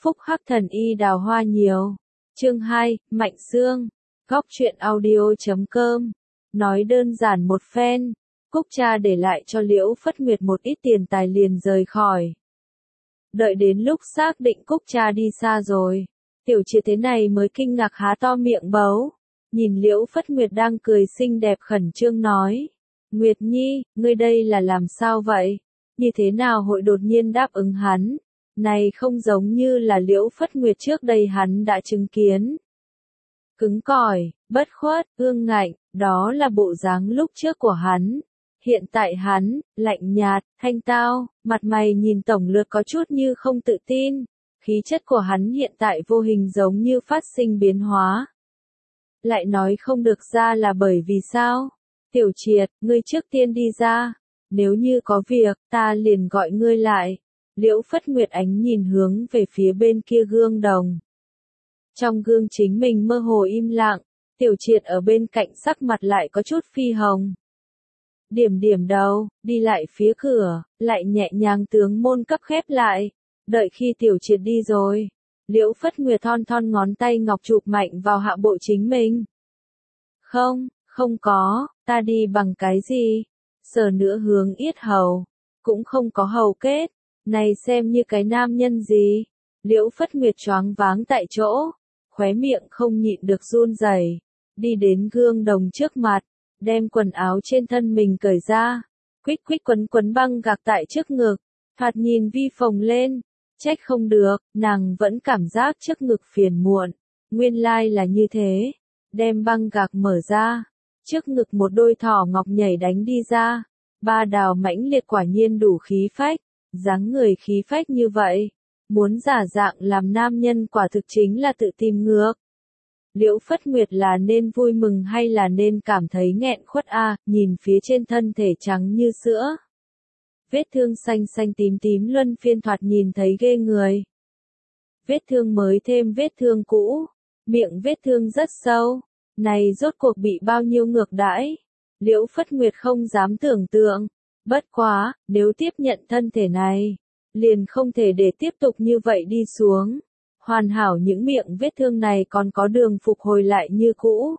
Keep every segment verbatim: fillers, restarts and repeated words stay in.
phúc hắc thần y đào hoa nhiều. Chương hai, Mạnh Xương. Góc truyện audio chấm com. Nói đơn giản một phen, Cúc cha để lại cho Liễu Phất Nguyệt một ít tiền tài liền rời khỏi. Đợi đến lúc xác định Cúc cha đi xa rồi, Tiểu Triệt thế này mới kinh ngạc há to miệng bấu, nhìn Liễu Phất Nguyệt đang cười xinh đẹp khẩn trương nói: Nguyệt Nhi, ngươi đây là làm sao vậy? Như thế nào hội đột nhiên đáp ứng hắn? Này không giống như là Liễu Phất Nguyệt trước đây hắn đã chứng kiến. Cứng cỏi, bất khuất, ương ngạnh, đó là bộ dáng lúc trước của hắn. Hiện tại hắn, lạnh nhạt, thanh tao, mặt mày nhìn tổng lượt có chút như không tự tin. Khí chất của hắn hiện tại vô hình giống như phát sinh biến hóa. Lại nói không được ra là bởi vì sao? Tiểu Triệt, ngươi trước tiên đi ra. Nếu như có việc, ta liền gọi ngươi lại. Liễu Phất Nguyệt ánh nhìn hướng về phía bên kia gương đồng. Trong gương chính mình mơ hồ im lặng, Tiểu Triệt ở bên cạnh sắc mặt lại có chút phi hồng. Điểm điểm đầu, đi lại phía cửa, lại nhẹ nhàng tướng môn cấp khép lại. Đợi khi Tiểu Triệt đi rồi, Liễu Phất Nguyệt thon thon ngón tay ngọc chụp mạnh vào hạ bộ chính mình. Không, không có, ta đi bằng cái gì? Sờ nữa hướng yết hầu, cũng không có hầu kết, này xem như cái nam nhân gì? Liễu Phất Nguyệt choáng váng tại chỗ, khóe miệng không nhịn được run rẩy, đi đến gương đồng trước mặt, đem quần áo trên thân mình cởi ra, quích quích quấn quấn băng gạc tại trước ngực, thoạt nhìn vi phồng lên, trách không được, nàng vẫn cảm giác trước ngực phiền muộn, nguyên lai là như thế, đem băng gạc mở ra, trước ngực một đôi thỏ ngọc nhảy đánh đi ra, ba đào mãnh liệt quả nhiên đủ khí phách, dáng người khí phách như vậy, muốn giả dạng làm nam nhân quả thực chính là tự tìm ngược. Liễu Phất Nguyệt là nên vui mừng hay là nên cảm thấy nghẹn khuất a? Nhìn phía trên thân thể trắng như sữa. Vết thương xanh xanh tím tím luân phiên thoạt nhìn thấy ghê người. Vết thương mới thêm vết thương cũ, miệng vết thương rất sâu, này rốt cuộc bị bao nhiêu ngược đãi. Liễu Phất Nguyệt không dám tưởng tượng, bất quá, nếu tiếp nhận thân thể này, liền không thể để tiếp tục như vậy đi xuống. Hoàn hảo những miệng vết thương này còn có đường phục hồi lại như cũ.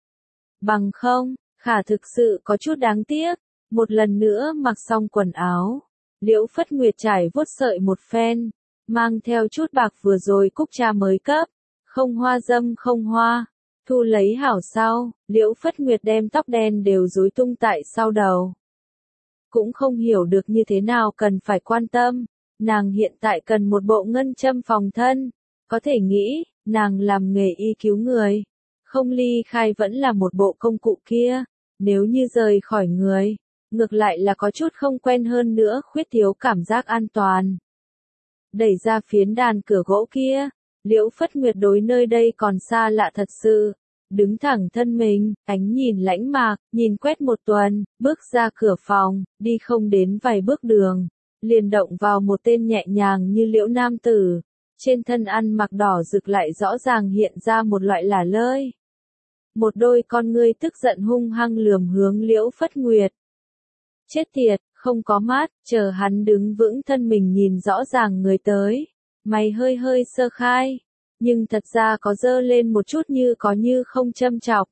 Bằng không, khả thực sự có chút đáng tiếc. Một lần nữa mặc xong quần áo, Liễu Phất Nguyệt trải vuốt sợi một phen, mang theo chút bạc vừa rồi Cúc cha mới cấp, không hoa dâm không hoa, thu lấy hảo sau, Liễu Phất Nguyệt đem tóc đen đều rối tung tại sau đầu. Cũng không hiểu được như thế nào cần phải quan tâm, nàng hiện tại cần một bộ ngân châm phòng thân. Có thể nghĩ, nàng làm nghề y cứu người, không ly khai vẫn là một bộ công cụ kia, nếu như rời khỏi người, ngược lại là có chút không quen hơn nữa, khuyết thiếu cảm giác an toàn. Đẩy ra phiến đàn cửa gỗ kia, Liễu Phất Nguyệt đối nơi đây còn xa lạ thật sự, đứng thẳng thân mình, ánh nhìn lãnh mạc, nhìn quét một tuần, bước ra cửa phòng, đi không đến vài bước đường, liền động vào một tên nhẹ nhàng như liễu nam tử. Trên thân ăn mặc đỏ rực lại rõ ràng hiện ra một loại lả lơi. Một đôi con ngươi tức giận hung hăng lườm hướng Liễu Phất Nguyệt. Chết tiệt, không có mắt, chờ hắn đứng vững thân mình nhìn rõ ràng người tới. Mày hơi hơi sơ khai, nhưng thật ra có dơ lên một chút như có như không châm chọc.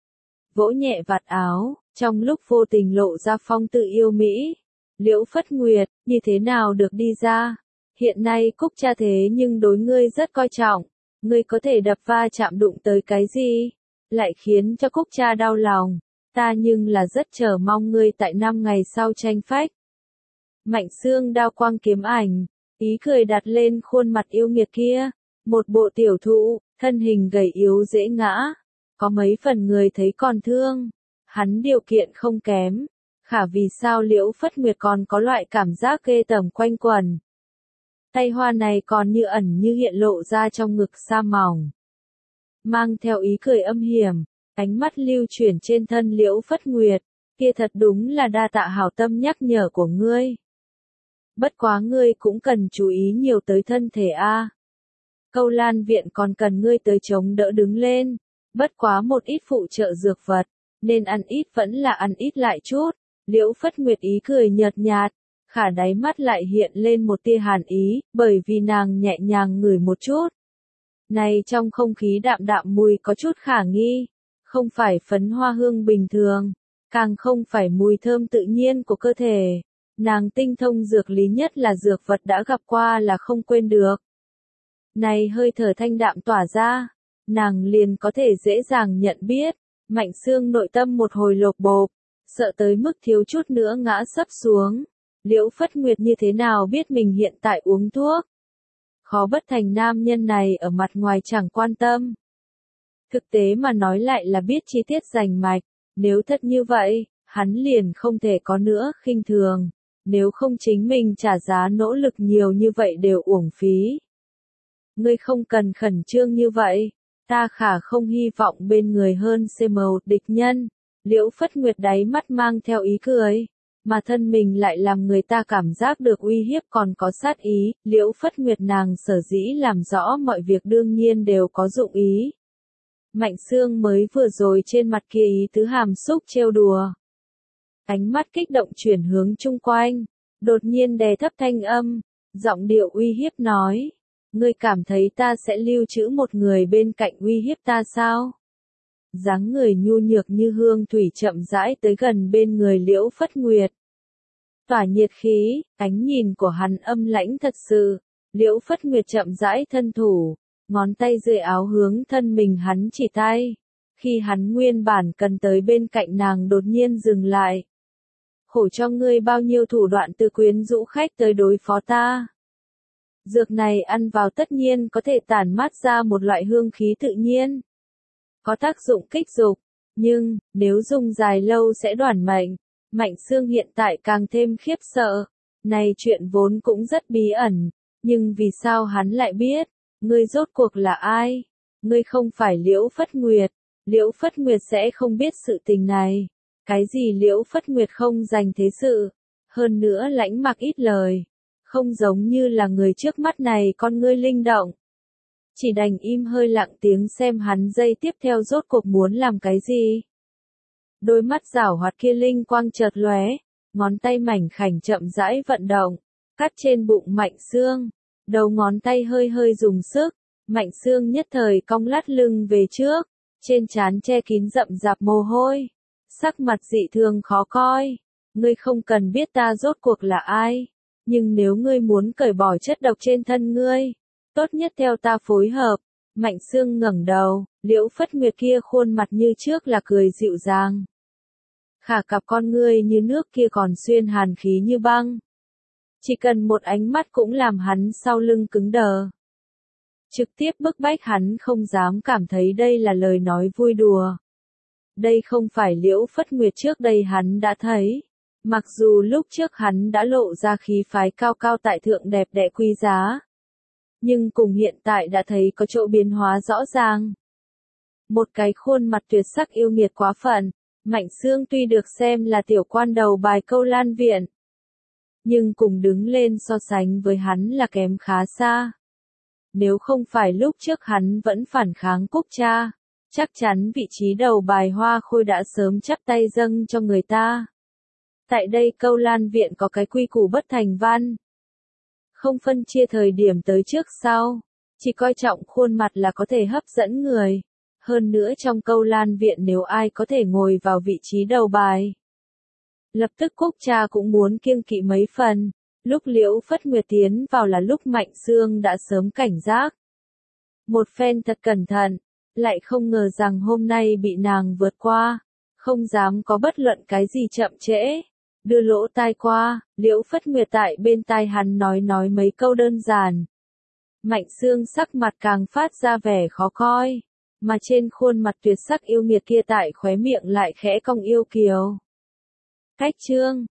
Vỗ nhẹ vạt áo, trong lúc vô tình lộ ra phong tự yêu Mỹ. Liễu Phất Nguyệt, như thế nào được đi ra? Hiện nay Cúc cha thế nhưng đối ngươi rất coi trọng, ngươi có thể đập va chạm đụng tới cái gì, lại khiến cho Cúc cha đau lòng, ta nhưng là rất chờ mong ngươi tại năm ngày sau tranh phách. Mạnh Xương đao quang kiếm ảnh, ý cười đặt lên khuôn mặt yêu nghiệt kia, một bộ tiểu thụ, thân hình gầy yếu dễ ngã, có mấy phần người thấy còn thương, hắn điều kiện không kém, khả vì sao Liễu Phất Nguyệt còn có loại cảm giác ghê tởm quanh quẩn. Tay hoa này còn như ẩn như hiện lộ ra trong ngực sa mỏng. Mang theo ý cười âm hiểm, ánh mắt lưu chuyển trên thân Liễu Phất Nguyệt, kia thật đúng là đa tạ hảo tâm nhắc nhở của ngươi. Bất quá ngươi cũng cần chú ý nhiều tới thân thể a. Câu Lan viện còn cần ngươi tới chống đỡ đứng lên, bất quá một ít phụ trợ dược vật, nên ăn ít vẫn là ăn ít lại chút. Liễu Phất Nguyệt ý cười nhợt nhạt, khả đáy mắt lại hiện lên một tia hàn ý, bởi vì nàng nhẹ nhàng ngửi một chút. Này trong không khí đạm đạm mùi có chút khả nghi, không phải phấn hoa hương bình thường, càng không phải mùi thơm tự nhiên của cơ thể. Nàng tinh thông dược lý, nhất là dược vật đã gặp qua là không quên được. Này hơi thở thanh đạm tỏa ra, nàng liền có thể dễ dàng nhận biết. Mạnh Sương nội tâm một hồi lột bột, sợ tới mức thiếu chút nữa ngã sấp xuống. Liễu Phất Nguyệt như thế nào biết mình hiện tại uống thuốc? Khó bất thành nam nhân này ở mặt ngoài chẳng quan tâm. Thực tế mà nói lại là biết chi tiết rành mạch, nếu thật như vậy, hắn liền không thể có nữa khinh thường, nếu không chính mình trả giá nỗ lực nhiều như vậy đều uổng phí. Ngươi không cần khẩn trương như vậy, ta khả không hy vọng bên người hơn xê màu địch nhân. Liễu Phất Nguyệt đáy mắt mang theo ý cười, mà thân mình lại làm người ta cảm giác được uy hiếp còn có sát ý. Liễu Phất Nguyệt nàng sở dĩ làm rõ mọi việc đương nhiên đều có dụng ý. Mạnh Sương mới vừa rồi trên mặt kia ý tứ hàm xúc trêu đùa. Ánh mắt kích động chuyển hướng chung quanh, đột nhiên đè thấp thanh âm, giọng điệu uy hiếp nói. Ngươi cảm thấy ta sẽ lưu trữ một người bên cạnh uy hiếp ta sao? Dáng người nhu nhược như hương thủy chậm rãi tới gần bên người Liễu Phất Nguyệt. Tỏa nhiệt khí, ánh nhìn của hắn âm lãnh thật sự. Liễu Phất Nguyệt chậm rãi thân thủ, ngón tay dưới áo hướng thân mình hắn chỉ tay. Khi hắn nguyên bản cần tới bên cạnh nàng đột nhiên dừng lại. Khổ cho ngươi bao nhiêu thủ đoạn từ quyến rũ khách tới đối phó ta. Dược này ăn vào tất nhiên có thể tản mát ra một loại hương khí tự nhiên. Có tác dụng kích dục, nhưng, nếu dùng dài lâu sẽ đoản mệnh. Mạnh Sương hiện tại càng thêm khiếp sợ. Này chuyện vốn cũng rất bí ẩn, nhưng vì sao hắn lại biết? Ngươi rốt cuộc là ai? Ngươi không phải Liễu Phất Nguyệt. Liễu Phất Nguyệt sẽ không biết sự tình này. Cái gì Liễu Phất Nguyệt không dành thế sự? Hơn nữa lãnh mặc ít lời. Không giống như là người trước mắt này con ngươi linh động. Chỉ đành im hơi lặng tiếng xem hắn giây tiếp theo rốt cuộc muốn làm cái gì. Đôi mắt giảo hoạt kia linh quang chợt lóe, ngón tay mảnh khảnh chậm rãi vận động, cắt trên bụng Mạnh Sương, đầu ngón tay hơi hơi dùng sức, Mạnh Sương nhất thời cong lắt lưng về trước, trên trán che kín rậm rạp mồ hôi, sắc mặt dị thường khó coi. Ngươi không cần biết ta rốt cuộc là ai, nhưng nếu ngươi muốn cởi bỏ chất độc trên thân ngươi, tốt nhất theo ta phối hợp. Mạnh Sương ngẩng đầu, Liễu Phất Nguyệt kia khuôn mặt như trước là cười dịu dàng. Khả cặp con ngươi như nước kia còn xuyên hàn khí như băng. Chỉ cần một ánh mắt cũng làm hắn sau lưng cứng đờ. Trực tiếp bức bách hắn không dám cảm thấy đây là lời nói vui đùa. Đây không phải Liễu Phất Nguyệt trước đây hắn đã thấy. Mặc dù lúc trước hắn đã lộ ra khí phái cao cao tại thượng đẹp đẽ quý giá. Nhưng cùng hiện tại đã thấy có chỗ biến hóa rõ ràng. Một cái khuôn mặt tuyệt sắc yêu nghiệt quá phận, Mạnh Sương tuy được xem là tiểu quan đầu bài Câu Lan Viện. Nhưng cùng đứng lên so sánh với hắn là kém khá xa. Nếu không phải lúc trước hắn vẫn phản kháng Cúc Cha, chắc chắn vị trí đầu bài Hoa Khôi đã sớm chắp tay dâng cho người ta. Tại đây Câu Lan Viện có cái quy củ bất thành văn. Không phân chia thời điểm tới trước sau, chỉ coi trọng khuôn mặt là có thể hấp dẫn người. Hơn nữa trong Câu Lan Viện nếu ai có thể ngồi vào vị trí đầu bài. Lập tức Cúc Cha cũng muốn kiêng kỵ mấy phần. Lúc Liễu Phất Nguyệt tiến vào là lúc Mạnh Sương đã sớm cảnh giác. Một phen thật cẩn thận, lại không ngờ rằng hôm nay bị nàng vượt qua. Không dám có bất luận cái gì chậm trễ. Đưa lỗ tai qua, Liễu Phất Nguyệt tại bên tai hắn nói nói mấy câu đơn giản. Mạnh Sương sắc mặt càng phát ra vẻ khó coi, mà trên khuôn mặt tuyệt sắc yêu nghiệt kia tại khóe miệng lại khẽ cong yêu kiều. Cách chương